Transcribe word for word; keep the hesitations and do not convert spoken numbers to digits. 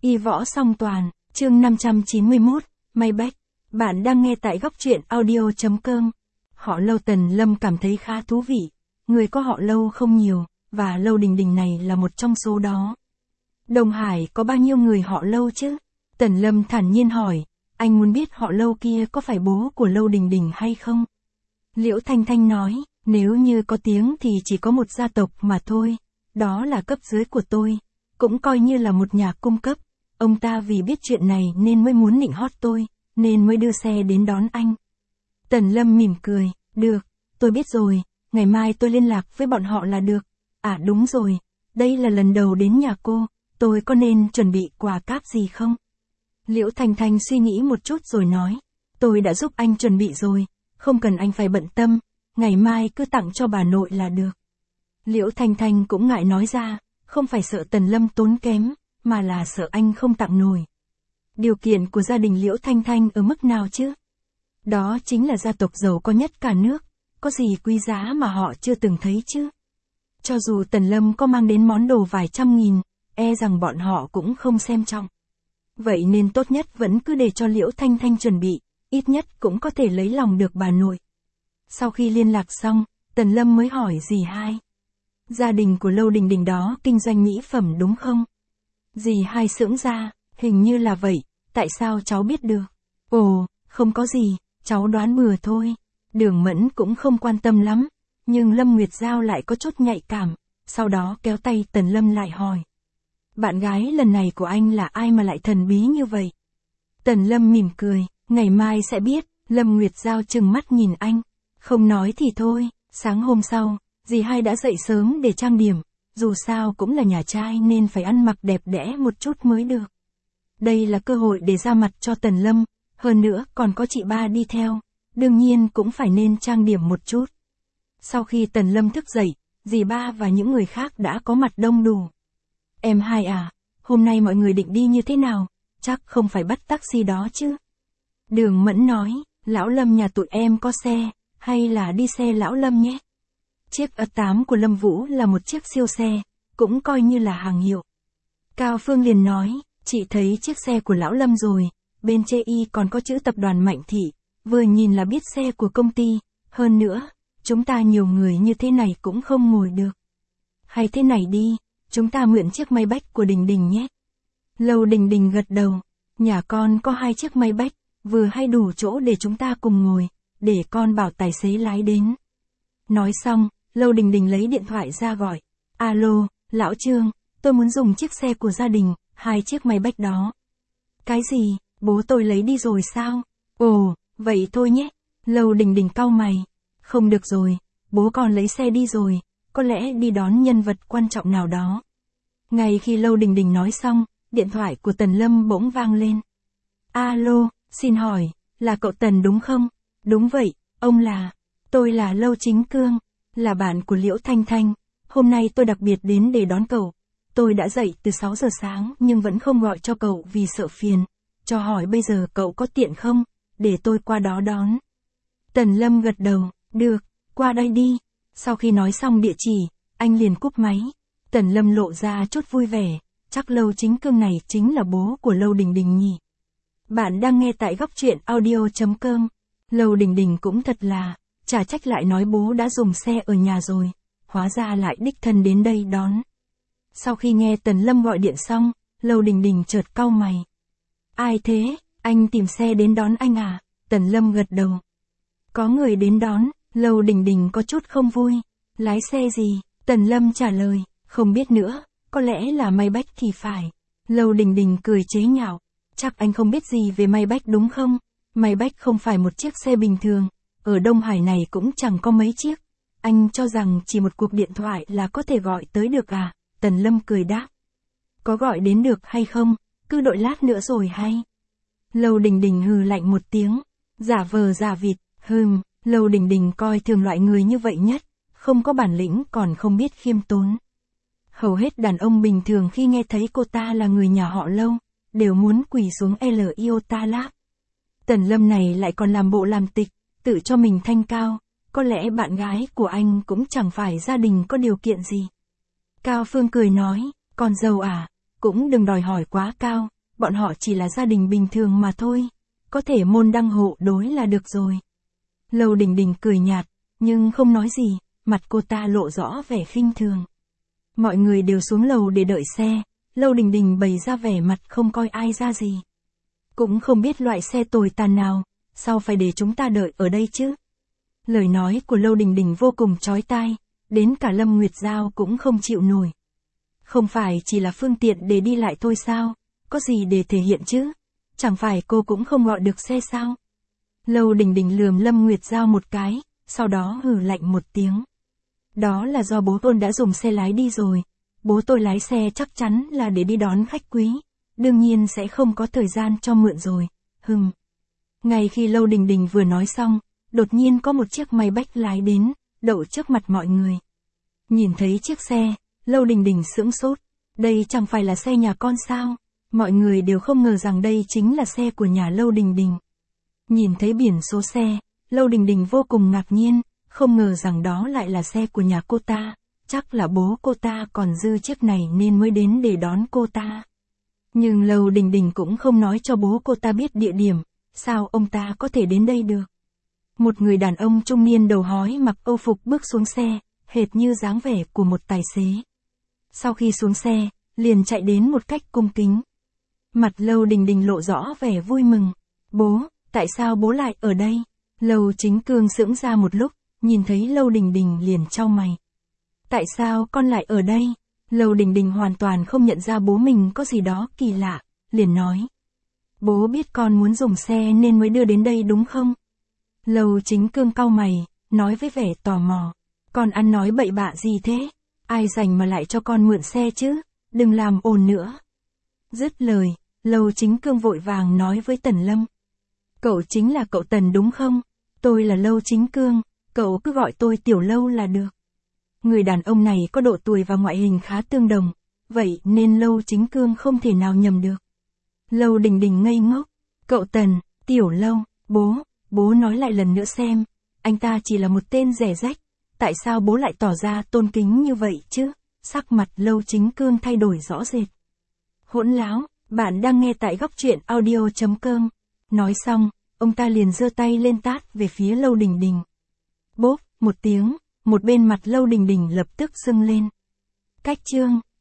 Y võ song toàn, chương năm trăm chín mươi mốt, Maybach. Bạn đang nghe tại góc truyện audio chấm com. Họ Lâu Tần Lâm cảm thấy khá thú vị. Người có họ Lâu không nhiều, và Lâu Đình Đình này là một trong số đó. Đông Hải có bao nhiêu người họ Lâu chứ? Tần Lâm thản nhiên hỏi, anh muốn biết họ Lâu kia có phải bố của Lâu Đình Đình hay không? Liễu Thanh Thanh nói, nếu như có tiếng thì chỉ có một gia tộc mà thôi, đó là cấp dưới của tôi, cũng coi như là một nhà cung cấp. Ông ta vì biết chuyện này nên mới muốn nịnh hót tôi, nên mới đưa xe đến đón anh. Tần Lâm mỉm cười, được, tôi biết rồi, ngày mai tôi liên lạc với bọn họ là được. À đúng rồi, đây là lần đầu đến nhà cô, tôi có nên chuẩn bị quà cáp gì không? Liễu Thanh Thanh suy nghĩ một chút rồi nói, tôi đã giúp anh chuẩn bị rồi, không cần anh phải bận tâm, ngày mai cứ tặng cho bà nội là được. Liễu Thanh Thanh cũng ngại nói ra, không phải sợ Tần Lâm tốn kém, mà là sợ anh không tặng nổi. Điều kiện của gia đình Liễu Thanh Thanh ở mức nào chứ? Đó chính là gia tộc giàu có nhất cả nước, có gì quý giá mà họ chưa từng thấy chứ? Cho dù Tần Lâm có mang đến món đồ vài trăm nghìn, e rằng bọn họ cũng không xem trọng. Vậy nên tốt nhất vẫn cứ để cho Liễu Thanh Thanh chuẩn bị, ít nhất cũng có thể lấy lòng được bà nội. Sau khi liên lạc xong, Tần Lâm mới hỏi dì hai. Gia đình của Lâu Đình Đình đó kinh doanh mỹ phẩm đúng không? Dì hai sững ra, hình như là vậy, tại sao cháu biết được? Ồ, không có gì, cháu đoán bừa thôi. Đường Mẫn cũng không quan tâm lắm, nhưng Lâm Nguyệt Giao lại có chút nhạy cảm, sau đó kéo tay Tần Lâm lại hỏi. Bạn gái lần này của anh là ai mà lại thần bí như vậy? Tần Lâm mỉm cười, ngày mai sẽ biết. Lâm Nguyệt Giao trừng mắt nhìn anh, không nói thì thôi. Sáng hôm sau, dì hai đã dậy sớm để trang điểm, dù sao cũng là nhà trai nên phải ăn mặc đẹp đẽ một chút mới được. Đây là cơ hội để ra mặt cho Tần Lâm, hơn nữa còn có chị ba đi theo, đương nhiên cũng phải nên trang điểm một chút. Sau khi Tần Lâm thức dậy, dì ba và những người khác đã có mặt đông đủ. Em hai à, hôm nay mọi người định đi như thế nào? Chắc không phải bắt taxi đó chứ? Đường Mẫn nói, lão Lâm nhà tụi em có xe, hay là đi xe lão Lâm nhé? Chiếc ét tám của Lâm Vũ là một chiếc siêu xe, cũng coi như là hàng hiệu. Cao Phương liền nói, chị thấy chiếc xe của lão Lâm rồi, bên chê y còn có chữ tập đoàn Mạnh Thị, vừa nhìn là biết xe của công ty, hơn nữa, chúng ta nhiều người như thế này cũng không ngồi được. Hay thế này đi, chúng ta mượn chiếc Maybach của Đình Đình nhé. Lâu Đình Đình gật đầu, nhà con có hai chiếc Maybach, vừa hay đủ chỗ để chúng ta cùng ngồi, để con bảo tài xế lái đến. Nói xong, Lâu Đình Đình lấy điện thoại ra gọi, alo, lão Trương, tôi muốn dùng chiếc xe của gia đình, hai chiếc Maybach đó. Cái gì, bố tôi lấy đi rồi sao? Ồ, vậy thôi nhé. Lâu Đình Đình cau mày, không được rồi, bố con lấy xe đi rồi, có lẽ đi đón nhân vật quan trọng nào đó. Ngay khi Lâu Đình Đình nói xong, điện thoại của Tần Lâm bỗng vang lên. Alo, xin hỏi, là cậu Tần đúng không? Đúng vậy, ông là, tôi là Lâu Chính Cương, là bạn của Liễu Thanh Thanh, hôm nay tôi đặc biệt đến để đón cậu. Tôi đã dậy từ sáu giờ sáng nhưng vẫn không gọi cho cậu vì sợ phiền, cho hỏi bây giờ cậu có tiện không, để tôi qua đó đón. Tần Lâm gật đầu, được, qua đây đi. Sau khi nói xong địa chỉ, anh liền cúp máy. Tần Lâm lộ ra chút vui vẻ, chắc Lâu Chính Cương này chính là bố của Lâu Đình Đình nhỉ. Bạn đang nghe tại góc truyện audio chấm com. Lâu Đình Đình cũng thật là, chả trách lại nói bố đã dùng xe ở nhà rồi, hóa ra lại đích thân đến đây đón. Sau khi nghe Tần Lâm gọi điện xong, Lâu Đình Đình chợt cau mày. Ai thế, anh tìm xe đến đón anh à? Tần Lâm gật đầu. Có người đến đón, Lâu Đình Đình có chút không vui. Lái xe gì? Tần Lâm trả lời, không biết nữa, có lẽ là Maybach thì phải. Lâu Đình Đình cười chế nhạo, chắc anh không biết gì về Maybach đúng không? Maybach không phải một chiếc xe bình thường, ở Đông Hải này cũng chẳng có mấy chiếc. Anh cho rằng chỉ một cuộc điện thoại là có thể gọi tới được à? Tần Lâm cười đáp. Có gọi đến được hay không, cứ đợi lát nữa rồi hay. Lâu Đình Đình hừ lạnh một tiếng, giả vờ giả vịt, hừm, Lâu Đình Đình coi thường loại người như vậy nhất, không có bản lĩnh còn không biết khiêm tốn. Hầu hết đàn ông bình thường khi nghe thấy cô ta là người nhà họ Lâu, đều muốn quỳ xuống L iota láp. Tần Lâm này lại còn làm bộ làm tịch, tự cho mình thanh cao, có lẽ bạn gái của anh cũng chẳng phải gia đình có điều kiện gì. Cao Phương cười nói, con dâu à, cũng đừng đòi hỏi quá cao, bọn họ chỉ là gia đình bình thường mà thôi, có thể môn đăng hộ đối là được rồi. Lâu Đình Đình cười nhạt, nhưng không nói gì, mặt cô ta lộ rõ vẻ khinh thường. Mọi người đều xuống lầu để đợi xe, Lâu Đình Đình bày ra vẻ mặt không coi ai ra gì. Cũng không biết loại xe tồi tàn nào, sao phải để chúng ta đợi ở đây chứ? Lời nói của Lâu Đình Đình vô cùng chói tai, đến cả Lâm Nguyệt Giao cũng không chịu nổi. Không phải chỉ là phương tiện để đi lại thôi sao, có gì để thể hiện chứ? Chẳng phải cô cũng không gọi được xe sao? Lâu Đình Đình lườm Lâm Nguyệt Giao một cái, sau đó hừ lạnh một tiếng. Đó là do bố tôi đã dùng xe lái đi rồi, bố tôi lái xe chắc chắn là để đi đón khách quý, đương nhiên sẽ không có thời gian cho mượn rồi, hừm. Ngay khi Lâu Đình Đình vừa nói xong, đột nhiên có một chiếc Maybach lái đến, đậu trước mặt mọi người. Nhìn thấy chiếc xe, Lâu Đình Đình sững sốt, đây chẳng phải là xe nhà con sao? Mọi người đều không ngờ rằng đây chính là xe của nhà Lâu Đình Đình. Nhìn thấy biển số xe, Lâu Đình Đình vô cùng ngạc nhiên, không ngờ rằng đó lại là xe của nhà cô ta, chắc là bố cô ta còn dư chiếc này nên mới đến để đón cô ta. Nhưng Lâu Đình Đình cũng không nói cho bố cô ta biết địa điểm, sao ông ta có thể đến đây được. Một người đàn ông trung niên đầu hói mặc âu phục bước xuống xe, hệt như dáng vẻ của một tài xế. Sau khi xuống xe, liền chạy đến một cách cung kính. Mặt Lâu Đình Đình lộ rõ vẻ vui mừng. Bố, tại sao bố lại ở đây? Lâu Chính Cương sững ra một lúc, nhìn thấy Lâu Đình Đình liền chau mày. Tại sao con lại ở đây? Lâu Đình Đình hoàn toàn không nhận ra bố mình có gì đó kỳ lạ, liền nói. Bố biết con muốn dùng xe nên mới đưa đến đây đúng không? Lâu Chính Cương cau mày, nói với vẻ tò mò. Con ăn nói bậy bạ gì thế? Ai rảnh mà lại cho con mượn xe chứ? Đừng làm ồn nữa. Dứt lời, Lâu Chính Cương vội vàng nói với Tần Lâm. Cậu chính là cậu Tần đúng không? Tôi là Lâu Chính Cương, cậu cứ gọi tôi Tiểu Lâu là được. Người đàn ông này có độ tuổi và ngoại hình khá tương đồng, vậy nên Lâu Chính Cương không thể nào nhầm được. Lâu Đình Đình ngây ngốc. Cậu Tần, Tiểu Lâu, bố, bố nói lại lần nữa xem, anh ta chỉ là một tên rẻ rách, tại sao bố lại tỏ ra tôn kính như vậy chứ? Sắc mặt Lâu Chính Cương thay đổi rõ rệt. Hỗn láo, bạn đang nghe tại góc truyện audio chấm com. Nói xong, ông ta liền giơ tay lên tát về phía Lâu Đình Đình. Bốp, một tiếng, một bên mặt Lâu Đình Đình lập tức sưng lên. Cách chương